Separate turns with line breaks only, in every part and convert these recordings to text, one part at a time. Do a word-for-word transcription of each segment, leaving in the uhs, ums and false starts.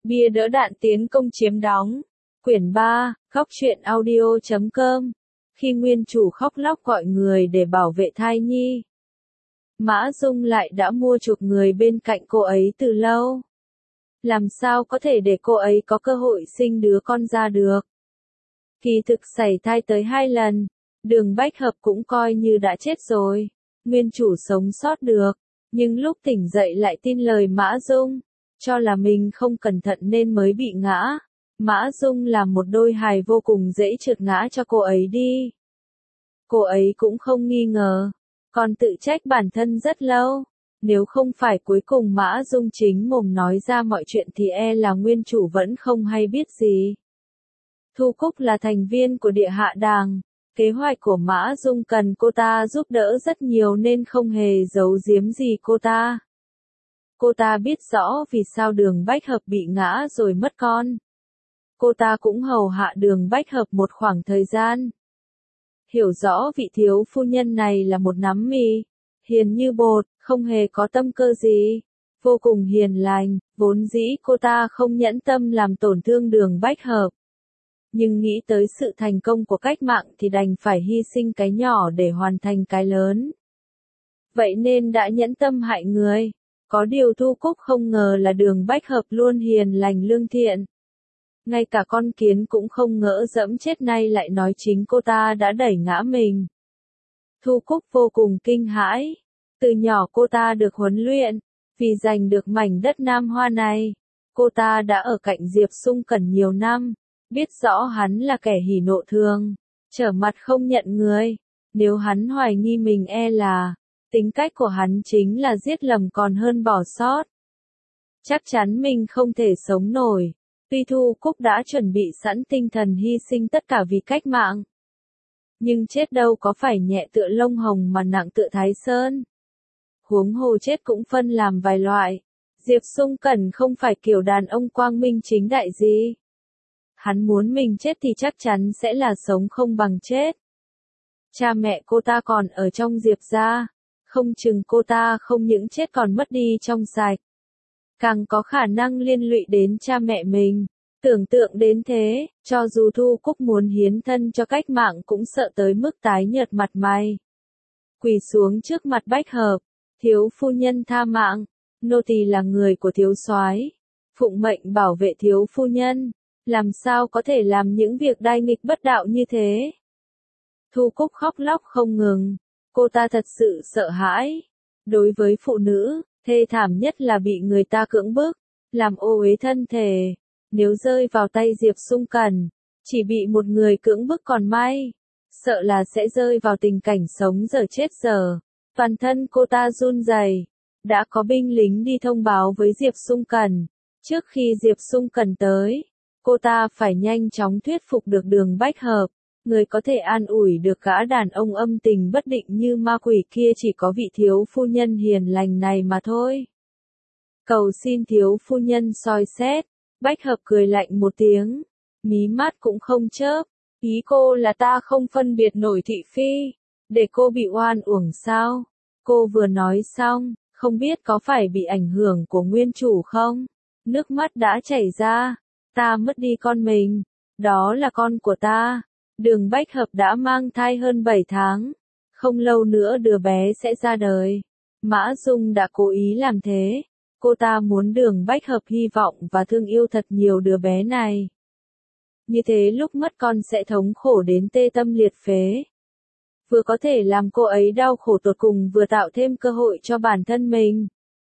Bia đỡ đạn tiến công chiếm đóng. Quyển ba, Góc truyện audio chấm com. Khi nguyên chủ khóc lóc gọi người để bảo vệ thai nhi, Mã Dung lại đã mua chuộc người bên cạnh cô ấy từ lâu. Làm sao có thể để cô ấy có cơ hội sinh đứa con ra được? Kỳ thực sảy thai tới hai lần, Đường Bách Hợp cũng coi như đã chết rồi. Nguyên chủ sống sót được, nhưng lúc tỉnh dậy lại tin lời Mã Dung, cho là mình không cẩn thận nên mới bị ngã. Mã Dung làm một đôi hài vô cùng dễ trượt ngã cho cô ấy đi. Cô ấy cũng không nghi ngờ, còn tự trách bản thân rất lâu. Nếu không phải cuối cùng Mã Dung chính mồm nói ra mọi chuyện thì e là nguyên chủ vẫn không hay biết gì. Thu Cúc là thành viên của Địa Hạ Đàng. Kế hoạch của Mã Dung cần cô ta giúp đỡ rất nhiều nên không hề giấu giếm gì cô ta. Cô ta biết rõ vì sao Đường Bách Hợp bị ngã rồi mất con. Cô ta cũng hầu hạ Đường Bách Hợp một khoảng thời gian. Hiểu rõ vị thiếu phu nhân này là một nắm mì, hiền như bột, không hề có tâm cơ gì, vô cùng hiền lành, vốn dĩ cô ta không nhẫn tâm làm tổn thương Đường Bách Hợp. Nhưng nghĩ tới sự thành công của cách mạng thì đành phải hy sinh cái nhỏ để hoàn thành cái lớn. Vậy nên đã nhẫn tâm hại người. Có điều Thu Cúc không ngờ là Đường Bách Hợp luôn hiền lành lương thiện. Ngay cả con kiến cũng không ngỡ dẫm chết, nay lại nói chính cô ta đã đẩy ngã mình. Thu Cúc vô cùng kinh hãi. Từ nhỏ cô ta được huấn luyện, vì giành được mảnh đất Nam Hoa này, cô ta đã ở cạnh Diệp Sung Cẩn nhiều năm, biết rõ hắn là kẻ hỉ nộ thường, trở mặt không nhận người. Nếu hắn hoài nghi mình e là, tính cách của hắn chính là giết lầm còn hơn bỏ sót. Chắc chắn mình không thể sống nổi. Tuy Thu Cúc đã chuẩn bị sẵn tinh thần hy sinh tất cả vì cách mạng, nhưng chết đâu có phải nhẹ tựa lông hồng mà nặng tựa Thái Sơn. Huống hồ chết cũng phân làm vài loại. Diệp Sung Cẩn không phải kiểu đàn ông quang minh chính đại gì. Hắn muốn mình chết thì chắc chắn sẽ là sống không bằng chết. Cha mẹ cô ta còn ở trong Diệp gia, không chừng cô ta không những chết còn mất đi trong sạch, càng có khả năng liên lụy đến cha mẹ mình. Tưởng tượng đến thế, cho dù Thu Cúc muốn hiến thân cho cách mạng cũng sợ tới mức tái nhợt mặt mày. Quỳ xuống trước mặt Bách Hợp, thiếu phu nhân tha mạng, nô tỳ là người của thiếu soái, phụng mệnh bảo vệ thiếu phu nhân, làm sao có thể làm những việc đai nghịch bất đạo như thế. Thu Cúc khóc lóc không ngừng, cô ta thật sự sợ hãi. Đối với phụ nữ, thê thảm nhất là bị người ta cưỡng bức, làm ô uế thân thể. Nếu rơi vào tay Diệp Sung Cẩn, chỉ bị một người cưỡng bức còn may, sợ là sẽ rơi vào tình cảnh sống dở chết dở. Toàn thân cô ta run rẩy. Đã có binh lính đi thông báo với Diệp Sung Cẩn. Trước khi Diệp Sung Cẩn tới, cô ta phải nhanh chóng thuyết phục được Đường Bách Hợp. Người có thể an ủi được gã đàn ông âm tình bất định như ma quỷ kia chỉ có vị thiếu phu nhân hiền lành này mà thôi. Cầu xin thiếu phu nhân soi xét. Bách Hợp cười lạnh một tiếng, mí mắt cũng không chớp. Ý cô là ta không phân biệt nổi thị phi, để cô bị oan uổng sao? Cô vừa nói xong, không biết có phải bị ảnh hưởng của nguyên chủ không? Nước mắt đã chảy ra. Ta mất đi con mình, đó là con của ta. Đường Bách Hợp đã mang thai hơn bảy tháng, không lâu nữa đứa bé sẽ ra đời. Mã Dung đã cố ý làm thế. Cô ta muốn Đường Bách Hợp hy vọng và thương yêu thật nhiều đứa bé này. Như thế lúc mất con sẽ thống khổ đến tê tâm liệt phế. Vừa có thể làm cô ấy đau khổ tột cùng vừa tạo thêm cơ hội cho bản thân mình.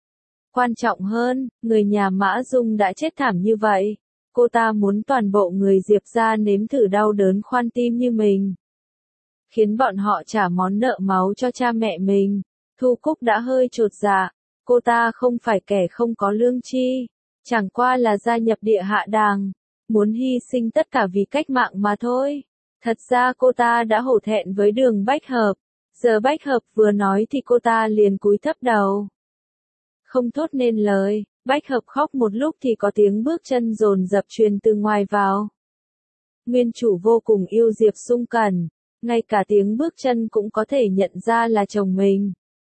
Quan trọng hơn, người nhà Mã Dung đã chết thảm như vậy. Cô ta muốn toàn bộ người Diệp gia nếm thử đau đớn khoan tim như mình. Khiến bọn họ trả món nợ máu cho cha mẹ mình. Thu Cúc đã hơi chột dạ. Cô ta không phải kẻ không có lương tri, chẳng qua là gia nhập Địa Hạ Đàng, muốn hy sinh tất cả vì cách mạng mà thôi. Thật ra cô ta đã hổ thẹn với Đường Bách Hợp, giờ Bách Hợp vừa nói thì cô ta liền cúi thấp đầu. Không thốt nên lời, Bách Hợp khóc một lúc thì có tiếng bước chân dồn dập truyền từ ngoài vào. Nguyên chủ vô cùng yêu Diệp Sung Cẩn, ngay cả tiếng bước chân cũng có thể nhận ra là chồng mình.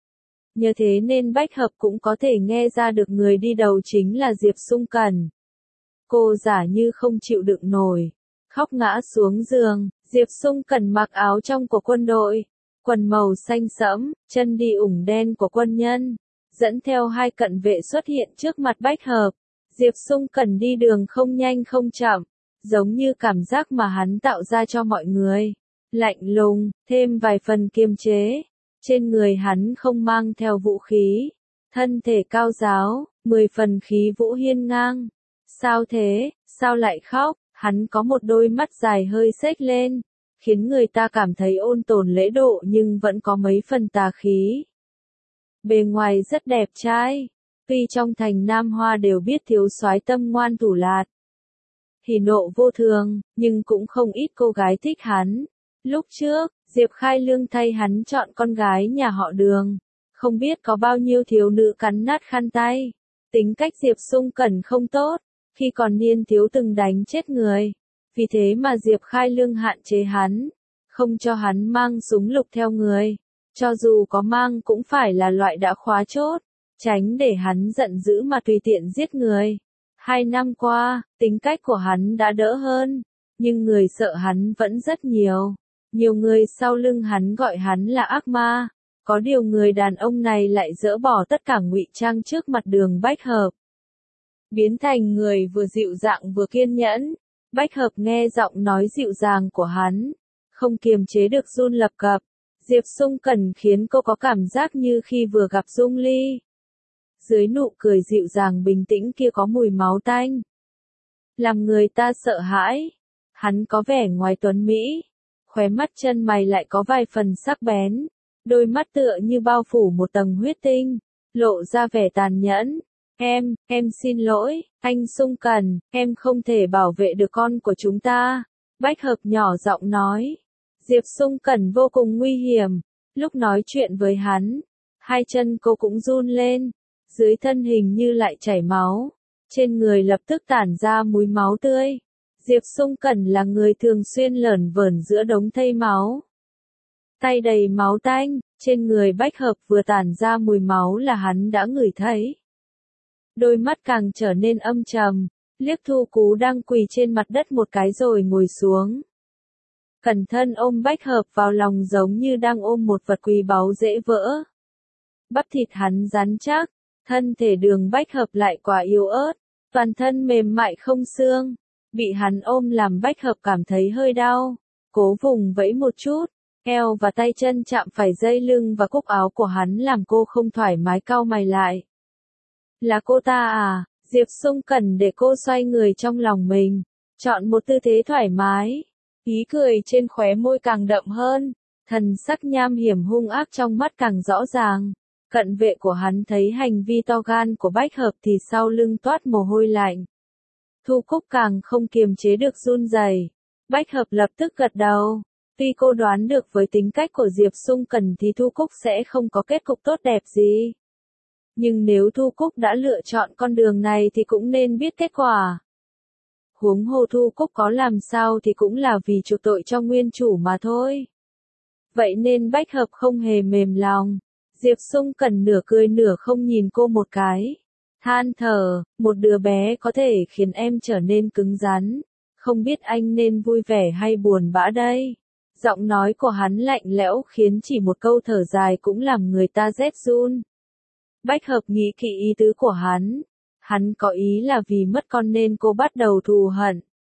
Nhờ thế nên Bách Hợp cũng có thể nghe ra được người đi đầu chính là Diệp Sung Cẩn. cô giả như không chịu đựng nổi, khóc ngã xuống giường. Diệp Sung Cần mặc áo trong của quân đội, quần màu xanh sẫm, chân đi ủng đen của quân nhân, dẫn theo hai cận vệ xuất hiện trước mặt Bách Hợp. Diệp Sung Cần đi đường không nhanh không chậm, giống như cảm giác mà hắn tạo ra cho mọi người. Lạnh lùng, thêm vài phần kiềm chế. Trên người hắn không mang theo vũ khí. Thân thể cao giáo, mười phần khí vũ hiên ngang. Sao thế, sao lại khóc? Hắn có một đôi mắt dài hơi xếch lên, khiến người ta cảm thấy ôn tồn lễ độ nhưng vẫn có mấy phần tà khí. Bề ngoài rất đẹp trai, tuy trong thành Nam Hoa đều biết thiếu soái tâm ngoan thủ lạt, hỉ nộ vô thường, nhưng cũng không ít cô gái thích hắn. Lúc trước, Diệp Khai Lương thay hắn chọn con gái nhà họ Đường, không biết có bao nhiêu thiếu nữ cắn nát khăn tay. Tính cách Diệp Sung Cần không tốt, khi còn niên thiếu từng đánh chết người. Vì thế mà Diệp Khai Lương hạn chế hắn, không cho hắn mang súng lục theo người. Cho dù có mang cũng phải là loại đã khóa chốt, tránh để hắn giận dữ mà tùy tiện giết người. Hai năm qua, tính cách của hắn đã đỡ hơn, nhưng người sợ hắn vẫn rất nhiều. Nhiều người sau lưng hắn gọi hắn là ác ma. Có điều người đàn ông này lại dỡ bỏ tất cả ngụy trang trước mặt Đường Bách Hợp, biến thành người vừa dịu dàng vừa kiên nhẫn. Bách Hợp nghe giọng nói dịu dàng của hắn, không kiềm chế được run lập cập. Diệp Sung Cần khiến cô có cảm giác như khi vừa gặp Dung Ly. Dưới nụ cười dịu dàng bình tĩnh kia có mùi máu tanh, làm người ta sợ hãi. Hắn có vẻ ngoài tuấn mỹ, khóe mắt chân mày lại có vài phần sắc bén, đôi mắt tựa như bao phủ một tầng huyết tinh, lộ ra vẻ tàn nhẫn. Em, em xin lỗi, anh Sung Cần, em không thể bảo vệ được con của chúng ta. Bách Hợp nhỏ giọng nói. Diệp Sung Cần vô cùng nguy hiểm. Lúc nói chuyện với hắn, hai chân cô cũng run lên, dưới thân hình như lại chảy máu, trên người lập tức tản ra mùi máu tươi. Diệp Sung Cần là người thường xuyên lởn vởn giữa đống thây máu, tay đầy máu tanh, trên người Bách Hợp vừa tản ra mùi máu là hắn đã ngửi thấy. Đôi mắt càng trở nên âm trầm, liếc Thu Cú đang quỳ trên mặt đất một cái rồi ngồi xuống. Cẩn thân ôm Bách Hợp vào lòng giống như đang ôm một vật quý báu dễ vỡ. Bắp thịt hắn rắn chắc, thân thể Đường Bách Hợp lại quá yếu ớt, toàn thân mềm mại không xương. Bị hắn ôm làm Bách Hợp cảm thấy hơi đau, cố vùng vẫy một chút, eo và tay chân chạm phải dây lưng và cúc áo của hắn làm cô không thoải mái cau mày lại. Là cô ta à? Diệp Sung Cần để cô xoay người trong lòng mình, chọn một tư thế thoải mái, ý cười trên khóe môi càng đậm hơn, thần sắc nham hiểm hung ác trong mắt càng rõ ràng. Cận vệ của hắn thấy hành vi to gan của Bách Hợp thì sau lưng toát mồ hôi lạnh. Thu Cúc càng không kiềm chế được run rẩy. Bách Hợp lập tức gật đầu. Tuy cô đoán được với tính cách của Diệp Sung Cần thì Thu Cúc sẽ không có kết cục tốt đẹp gì. Nhưng nếu Thu Cúc đã lựa chọn con đường này thì cũng nên biết kết quả. Huống hồ Thu Cúc có làm sao thì cũng là vì chuộc tội cho nguyên chủ mà thôi. Vậy nên Bách Hợp không hề mềm lòng. Diệp Sung Cần nửa cười nửa không nhìn cô một cái. Than thở, một đứa bé có thể khiến em trở nên cứng rắn. Không biết anh nên vui vẻ hay buồn bã đây. Giọng nói của hắn lạnh lẽo khiến chỉ một câu thở dài cũng làm người ta rét run. Bách Hợp nghĩ kỹ ý tứ của hắn. Hắn có ý là vì mất con nên cô bắt đầu thù hận.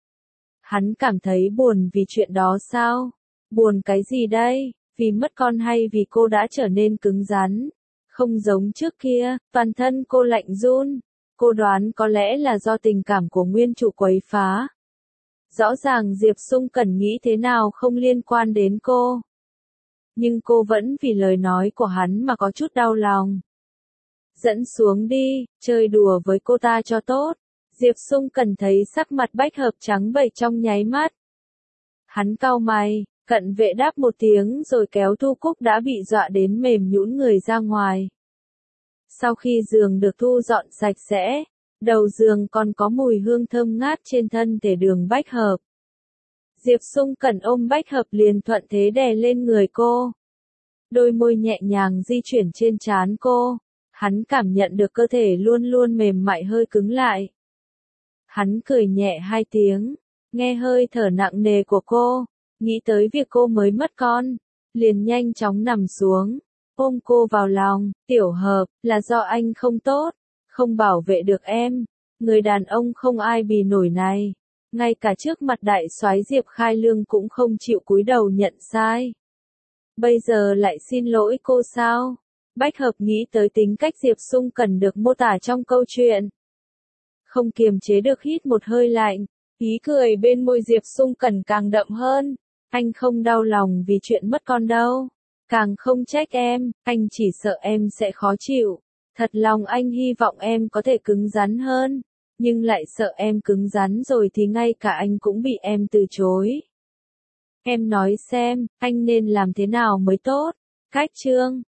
Hắn cảm thấy buồn vì chuyện đó sao? Buồn cái gì đây? Vì mất con hay vì cô đã trở nên cứng rắn? Không giống trước kia, toàn thân cô lạnh run. Cô đoán có lẽ là do tình cảm của nguyên chủ quấy phá. Rõ ràng Diệp Sung Cần nghĩ thế nào không liên quan đến cô. Nhưng cô vẫn vì lời nói của hắn mà có chút đau lòng. Dẫn xuống đi, chơi đùa với cô ta cho tốt. Diệp Sung Cần thấy sắc mặt Bách Hợp trắng bệch trong nháy mắt. Hắn cau mày, cận vệ đáp một tiếng rồi kéo Thu Cúc đã bị dọa đến mềm nhũn người ra ngoài. Sau khi giường được thu dọn sạch sẽ, đầu giường còn có mùi hương thơm ngát trên thân thể Đường Bách Hợp. Diệp Sung Cần ôm Bách Hợp liền thuận thế đè lên người cô. Đôi môi nhẹ nhàng di chuyển trên trán cô. Hắn cảm nhận được cơ thể luôn luôn mềm mại hơi cứng lại. Hắn cười nhẹ hai tiếng, nghe hơi thở nặng nề của cô, nghĩ tới việc cô mới mất con, liền nhanh chóng nằm xuống, ôm cô vào lòng. Tiểu Hợp, là do anh không tốt, không bảo vệ được em, người đàn ông không ai bì nổi này, ngay cả trước mặt đại soái Diệp Khai Lương cũng không chịu cúi đầu nhận sai. Bây giờ lại xin lỗi cô sao? Bách Hợp nghĩ tới tính cách Diệp Sung cần được mô tả trong câu chuyện, không kiềm chế được hít một hơi lạnh, ý cười bên môi Diệp Sung Cần càng đậm hơn. Anh không đau lòng vì chuyện mất con đâu, càng không trách em, anh chỉ sợ em sẽ khó chịu. Thật lòng anh hy vọng em có thể cứng rắn hơn, nhưng lại sợ em cứng rắn rồi thì ngay cả anh cũng bị em từ chối. Em nói xem, anh nên làm thế nào mới tốt? Cách chương